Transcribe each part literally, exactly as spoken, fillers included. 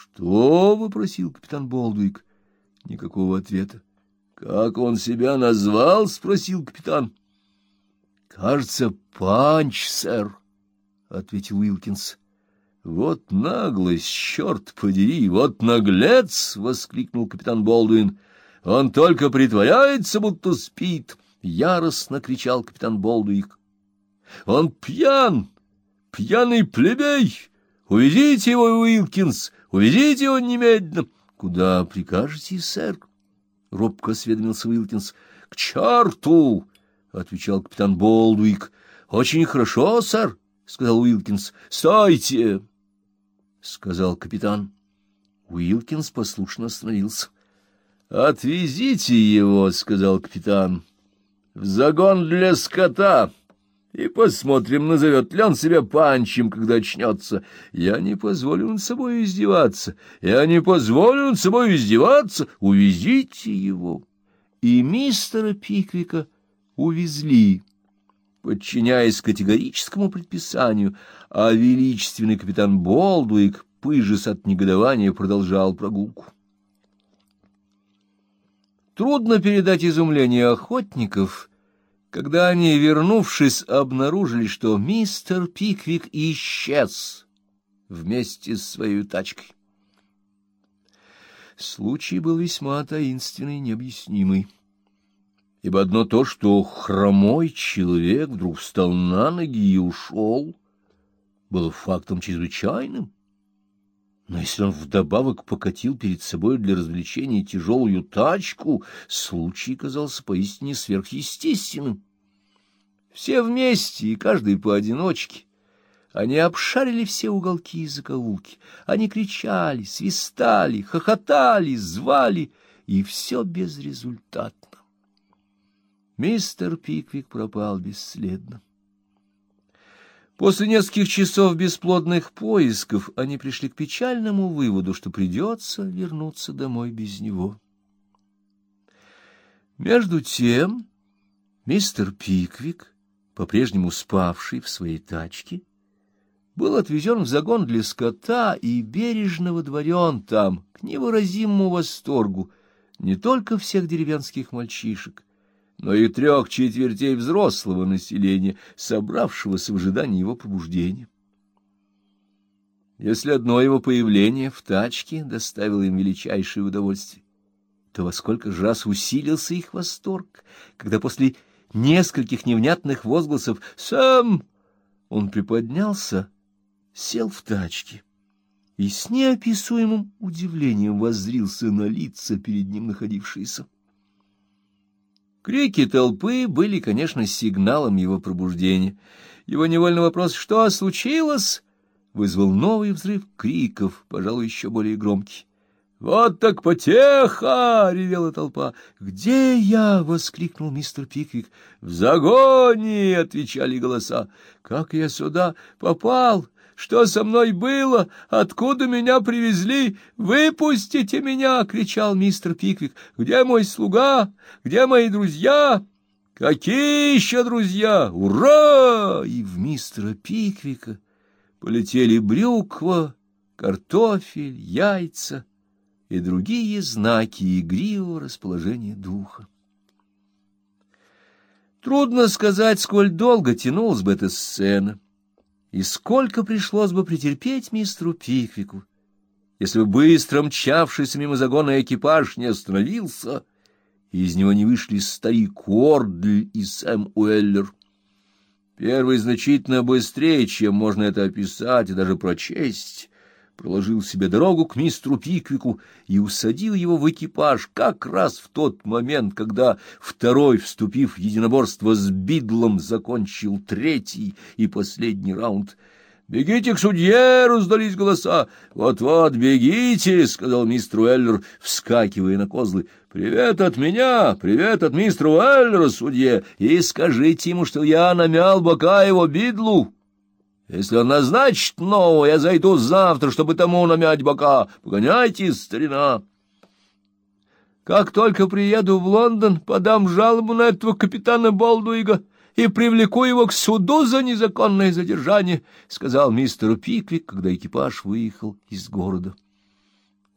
«Что?» — вопросил капитан Болдуик. Никакого ответа. «Как он себя назвал?» — спросил капитан. «Кажется, Панч, сэр», — ответил Уилкинс. «Вот наглость, черт подери, вот наглец!» — воскликнул капитан Болдуин. «Он только притворяется, будто спит!» — яростно кричал капитан Болдуик. «Он пьян! Пьяный плебей! Увезите его, Уилкинс! Увезите его немедленно!» «Куда прикажете, сэр?» — робко осведомился Уилкинс. «К черту!» — отвечал капитан Болдуик. «Очень хорошо, сэр», — сказал Уилкинс. «Стойте!» — сказал капитан. Уилкинс послушно остановился. «Отвезите его», — сказал капитан, — «в загон для скота, и посмотрим, назовет ли он себя Панчем, когда очнется. Я не позволю над собой издеваться. Я не позволю над собой издеваться. Увезите его». И мистера Пиквика увезли, подчиняясь категорическому предписанию, а величественный капитан Болдуик, пыжась от негодования, продолжал прогулку. Трудно передать изумление охотников, когда они, вернувшись, обнаружили, что мистер Пиквик исчез вместе с своей тачкой. Случай был весьма таинственный и необъяснимый, ибо одно то, что хромой человек вдруг встал на ноги и ушел, было фактом чрезвычайным. Но если он вдобавок покатил перед собой для развлечения тяжелую тачку, случай казался поистине сверхъестественным. Все вместе и каждый поодиночке они обшарили все уголки и закоулки. Они кричали, свистали, хохотали, звали, и все безрезультатно. Мистер Пиквик пропал бесследно. После нескольких часов бесплодных поисков они пришли к печальному выводу, что придется вернуться домой без него. Между тем мистер Пиквик, по-прежнему спавший в своей тачке, был отвезен в загон для скота и бережно водворен там, к невыразимому восторгу, не только всех деревенских мальчишек, но и трех четвертей взрослого населения, собравшегося в ожидании его пробуждения. Если одно его появление в тачке доставило им величайшее удовольствие, то во сколько же раз усилился их восторг, когда после нескольких невнятных возгласов «Сэм!» он приподнялся, сел в тачке и с неописуемым удивлением воззрился на лица перед ним находившиеся. Крики толпы были, конечно, сигналом его пробуждения. Его невольный вопрос «Что случилось?» вызвал новый взрыв криков, пожалуй, еще более громкий. «Вот так потеха!» — ревела толпа. «Где я?» — воскликнул мистер Пиквик. «В загоне!» — отвечали голоса. «Как я сюда попал? Что со мной было? Откуда меня привезли? Выпустите меня!» — кричал мистер Пиквик. «Где мой слуга? Где мои друзья?» «Какие еще друзья? Ура!» И в мистера Пиквика полетели брюква, картофель, яйца и другие знаки игривого расположения духа. Трудно сказать, сколь долго тянулась бы эта сцена, и сколько пришлось бы претерпеть мистеру Пиквику, если бы быстро мчавшийся мимо загона экипаж не остановился, и из него не вышли старик Уордль и Сэм Уэллер. Первый значительно быстрее, чем можно это описать и даже прочесть, проложил себе дорогу к мистеру Пиквику и усадил его в экипаж как раз в тот момент, когда второй, вступив в единоборство с Бидлом, закончил третий и последний раунд. «Бегите к судье!» — раздались голоса. «Вот-вот, бегите!» — сказал мистер Уэллер, вскакивая на козлы. «Привет от меня! Привет от мистера Уэллера, судье! И скажите ему, что я намял бока его Бидлу. Если он назначит нового, я зайду завтра, чтобы тому намять бока. Погоняйте, старина!» «Как только приеду в Лондон, подам жалобу на этого капитана Болдуига и привлеку его к суду за незаконное задержание», — сказал мистер Пиквик, когда экипаж выехал из города.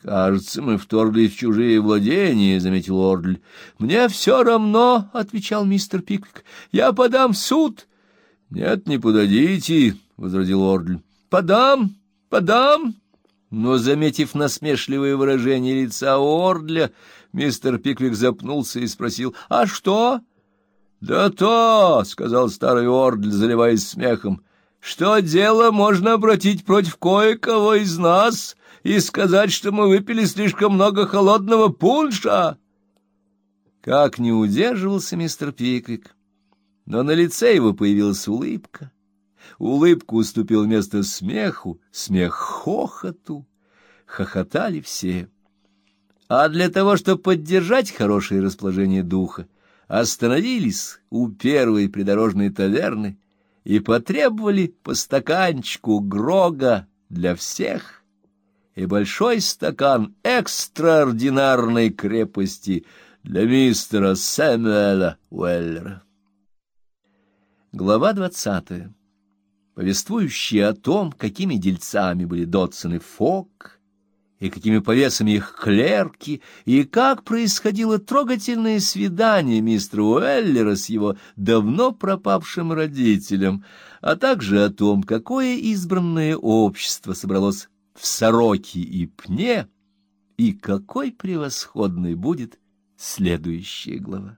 — Кажется, мы вторглись в чужие владения, — заметил Ордль. — Мне все равно, — отвечал мистер Пиквик. — Я подам в суд. — Нет, не подадите, — возразил Ордль. — Подам, подам. Но, заметив насмешливое выражение лица Ордля, мистер Пиквик запнулся и спросил: — А что? — Да то, — сказал старый Ордль, заливаясь смехом, — что дело можно обратить против кое-кого из нас и сказать, что мы выпили слишком много холодного пунша. Как не удерживался мистер Пиквик, но на лице его появилась улыбка. Улыбку уступил место смеху, смех хохоту. Хохотали все. А для того, чтобы поддержать хорошее расположение духа, остановились у первой придорожной таверны и потребовали по стаканчику грога для всех и большой стакан экстраординарной крепости для мистера Сэмюэла Уэллера. Глава двадцатая, повествующая о том, какими дельцами были Додсон и Фогг, и какими повесами их клерки, и как происходило трогательное свидание мистера Уэллера с его давно пропавшим родителем, а также о том, какое избранное общество собралось в Сороке и Пне, и какой превосходной будет следующая глава.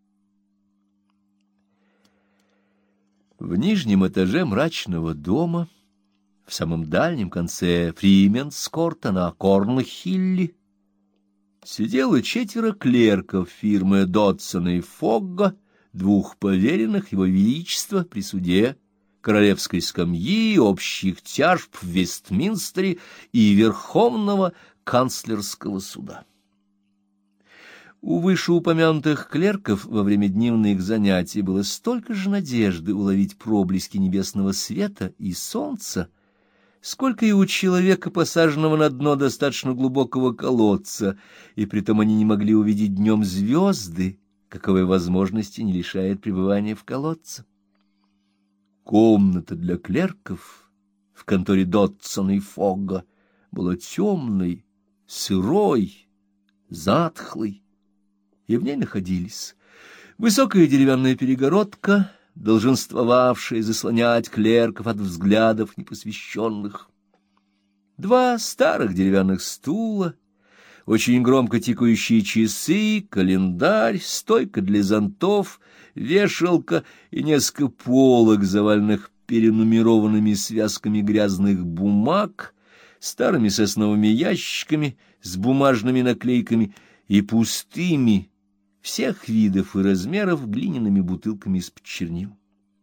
В нижнем этаже мрачного дома, в самом дальнем конце Фрименскорта на Корнхилле, сидело четверо клерков фирмы Додсона и Фогга, двух поверенных его величества при суде, королевской скамьи, общих тяжб в Вестминстере и Верховного канцлерского суда. У вышеупомянутых клерков во время дневных занятий было столько же надежды уловить проблески небесного света и солнца, сколько и у человека, посаженного на дно достаточно глубокого колодца, и притом они не могли увидеть днем звезды, каковой возможности не лишает пребывания в колодце. Комната для клерков в конторе Додсона и Фогга была темной, сырой, затхлой, и в ней находились высокая деревянная перегородка, долженствовавшая заслонять клерков от взглядов непосвященных, два старых деревянных стула, очень громко тикающие часы, календарь, стойка для зонтов, вешалка и несколько полок, заваленных перенумерованными связками грязных бумаг, старыми сосновыми ящиками с бумажными наклейками и пустыми всех видов и размеров глиняными бутылками из-под чернил.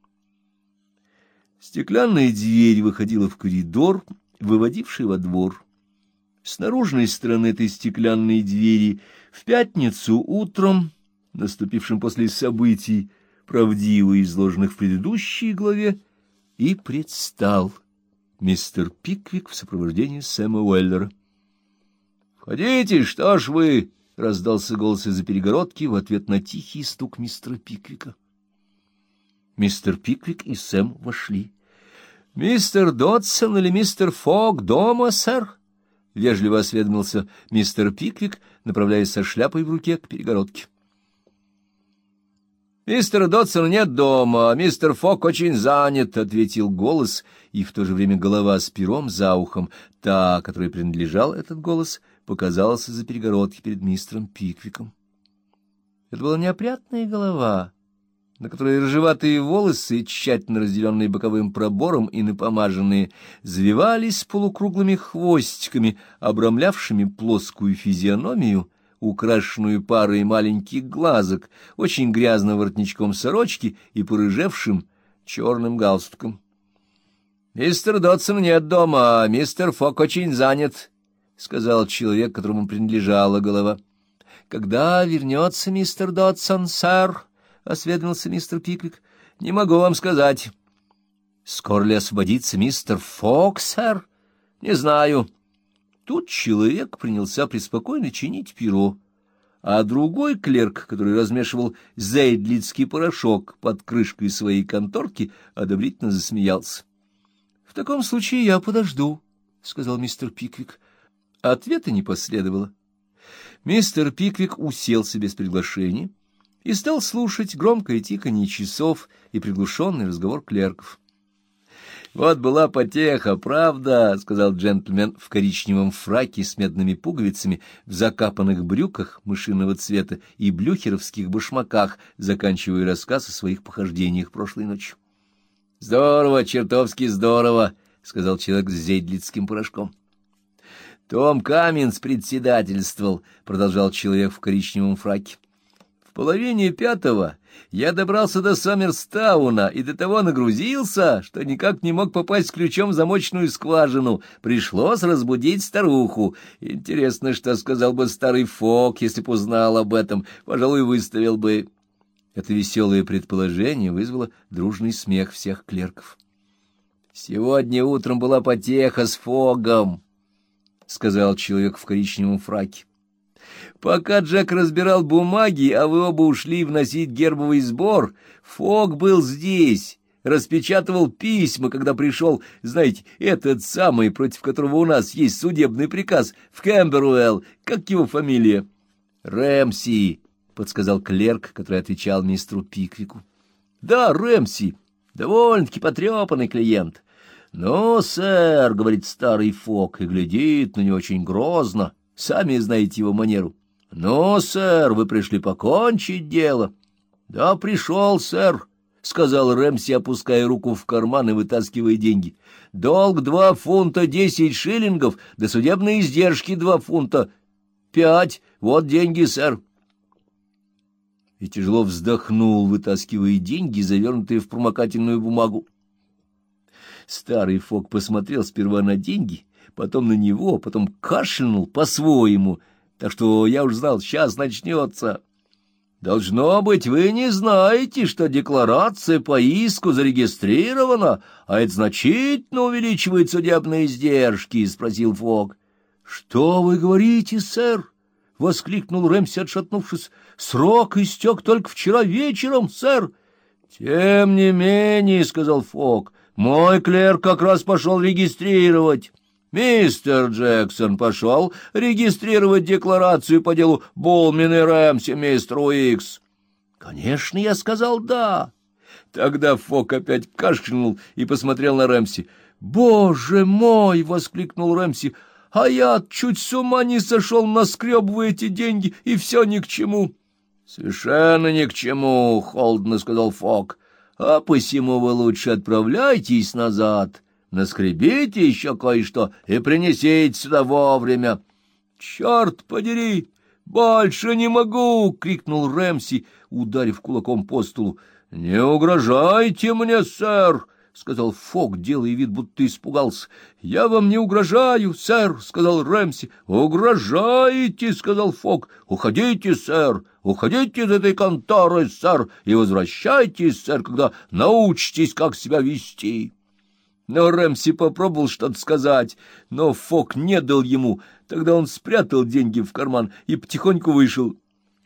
Стеклянная дверь выходила в коридор, выводивший во двор. С наружной стороны этой стеклянной двери в пятницу утром, наступившим после событий, правдиво изложенных в предыдущей главе, и предстал мистер Пиквик в сопровождении Сэма Уэллера. — Входите, что ж вы! — раздался голос из-за перегородки в ответ на тихий стук мистера Пиквика. Мистер Пиквик и Сэм вошли. — Мистер Додсон или мистер Фогг дома, сэр? — вежливо осведомился мистер Пиквик, направляясь со шляпой в руке к перегородке. — Мистера Додсона нет дома, а мистер Фогг очень занят, — ответил голос, и в то же время голова с пером за ухом, та, которой принадлежал этот голос, показалась из-за перегородки перед мистером Пиквиком. Это была неопрятная голова, на которой рыжеватые волосы, тщательно разделенные боковым пробором и напомаженные, завивались полукруглыми хвостиками, обрамлявшими плоскую физиономию, украшенную парой маленьких глазок, очень грязным воротничком сорочки и порыжевшим черным галстуком. — Мистер Додсон нет дома, а мистер Фогг очень занят, — сказал человек, которому принадлежала голова. — Когда вернется мистер Додсон, сэр? — осведомился мистер Пиквик. — Не могу вам сказать. — Скоро ли освободится мистер Фогг, сэр? — Не знаю. Тут человек принялся преспокойно чинить перо, а другой клерк, который размешивал зейдлицкий порошок под крышкой своей конторки, одобрительно засмеялся. — В таком случае я подожду, — сказал мистер Пиквик. Ответа не последовало. Мистер Пиквик уселся без приглашения и стал слушать громкое тиканье часов и приглушенный разговор клерков. «Вот была потеха, правда», — сказал джентльмен в коричневом фраке с медными пуговицами, в закапанных брюках мышиного цвета и блюхеровских башмаках, заканчивая рассказ о своих похождениях прошлой ночью. «Здорово, чертовски здорово», — сказал человек с зейдлицким порошком. «Том Каминс председательствовал», — продолжал человек в коричневом фраке. «В половине пятого я добрался до Сомерстауна и до того нагрузился, что никак не мог попасть ключом в замочную скважину. Пришлось разбудить старуху. Интересно, что сказал бы старый Фок, если б узнал об этом. Пожалуй, выставил бы». Это веселое предположение вызвало дружный смех всех клерков. «Сегодня утром была потеха с Фогом», — сказал человек в коричневом фраке. «Пока Джек разбирал бумаги, а вы оба ушли вносить гербовый сбор, Фог был здесь, распечатывал письма, когда пришел, знаете, этот самый, против которого у нас есть судебный приказ, в Кэмберуэлл. Как его фамилия?» «Рэмси», — подсказал клерк, который отвечал мистеру Пиквику. «Да, Рэмси, довольно-таки потрепанный клиент». «Ну, сэр», — говорит старый Фок, и глядит на него очень грозно. Сами знаете его манеру. «Ну, сэр, вы пришли покончить дело». «Да, пришел, сэр», — сказал Рэмси, опуская руку в карман и вытаскивая деньги. «Долг два фунта десять шиллингов, да судебные издержки два фунта пять. Вот деньги, сэр». И тяжело вздохнул, вытаскивая деньги, завернутые в промокательную бумагу. Старый Фок посмотрел сперва на деньги, потом на него, потом кашлянул по-своему, так что я уж знал, сейчас начнется. «Должно быть, вы не знаете, что декларация по иску зарегистрирована, а это значительно увеличивает судебные издержки?» — спросил Фок. «Что вы говорите, сэр?» — воскликнул Рэмси, отшатнувшись. «Срок истек только вчера вечером, сэр». «Тем не менее», — сказал Фок, — «мой клерк как раз пошел регистрировать». «Мистер Джексон пошел регистрировать декларацию по делу Болмин и Рэмси мистеру Икс». «Конечно, я сказал «да». Тогда Фок опять кашлянул и посмотрел на Рэмси. «Боже мой!» — воскликнул Рэмси. «А я чуть с ума не сошел, наскребывая эти деньги, и все ни к чему». «Совершенно ни к чему», — холодно сказал Фок. «А посему вы лучше отправляйтесь назад». Наскребите еще кое-что и принесите сюда вовремя. — Черт подери! Больше не могу! — крикнул Рэмси, ударив кулаком по столу. — Не угрожайте мне, сэр! — сказал Фок, делая вид, будто испугался. — Я вам не угрожаю, сэр! — сказал Рэмси. — Угрожаете! — сказал Фок. — Уходите, сэр! Уходите из этой конторы, сэр, и возвращайтесь, сэр, когда научитесь, как себя вести. Но Рэмси попробовал что-то сказать, но Фок не дал ему. Тогда он спрятал деньги в карман и потихоньку вышел.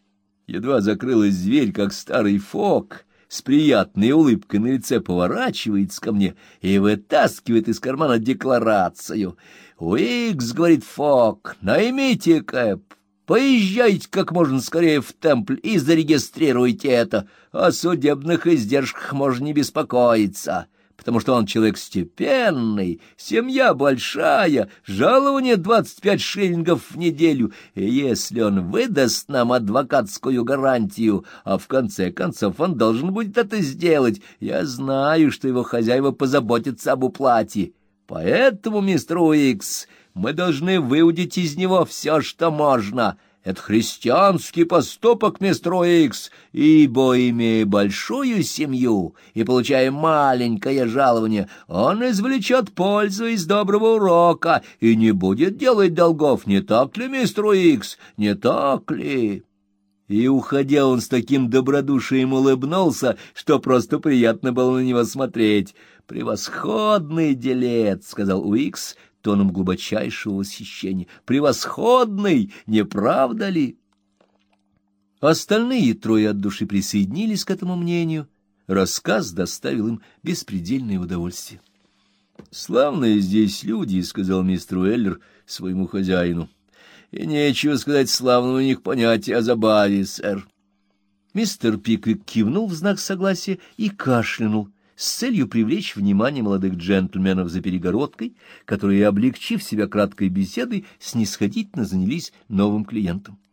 Едва закрылась дверь, как старый Фок с приятной улыбкой на лице поворачивается ко мне и вытаскивает из кармана декларацию. «Уикс, — говорит Фок, — наймите Кэп, поезжайте как можно скорее в Темпль и зарегистрируйте это. О судебных издержках можно не беспокоиться». Потому что он человек степенный, семья большая, жалование двадцать пять шиллингов в неделю, и если он выдаст нам адвокатскую гарантию, а в конце концов он должен будет это сделать, я знаю, что его хозяева позаботятся об уплате. Поэтому, мистер Уикс, мы должны выудить из него все, что можно. Это христианский поступок, мистер Уикс, ибо, имея большую семью и получая маленькое жалование, он извлечет пользу из доброго урока и не будет делать долгов, не так ли, мистер Уикс, не так ли?» И, уходя, он с таким добродушием улыбнулся, что просто приятно было на него смотреть. «Превосходный делец», — сказал Уикс тоном глубочайшего восхищения. «Превосходный, не правда ли?» Остальные трое от души присоединились к этому мнению. Рассказ доставил им беспредельное удовольствие. «Славные здесь люди», — сказал мистер Уэллер, своему хозяину. — И нечего сказать славного у них понятия о забаве, сэр. Мистер Пиквик кивнул в знак согласия и кашлянул с целью привлечь внимание молодых джентльменов за перегородкой, которые, облегчив себя краткой беседой, снисходительно занялись новым клиентом.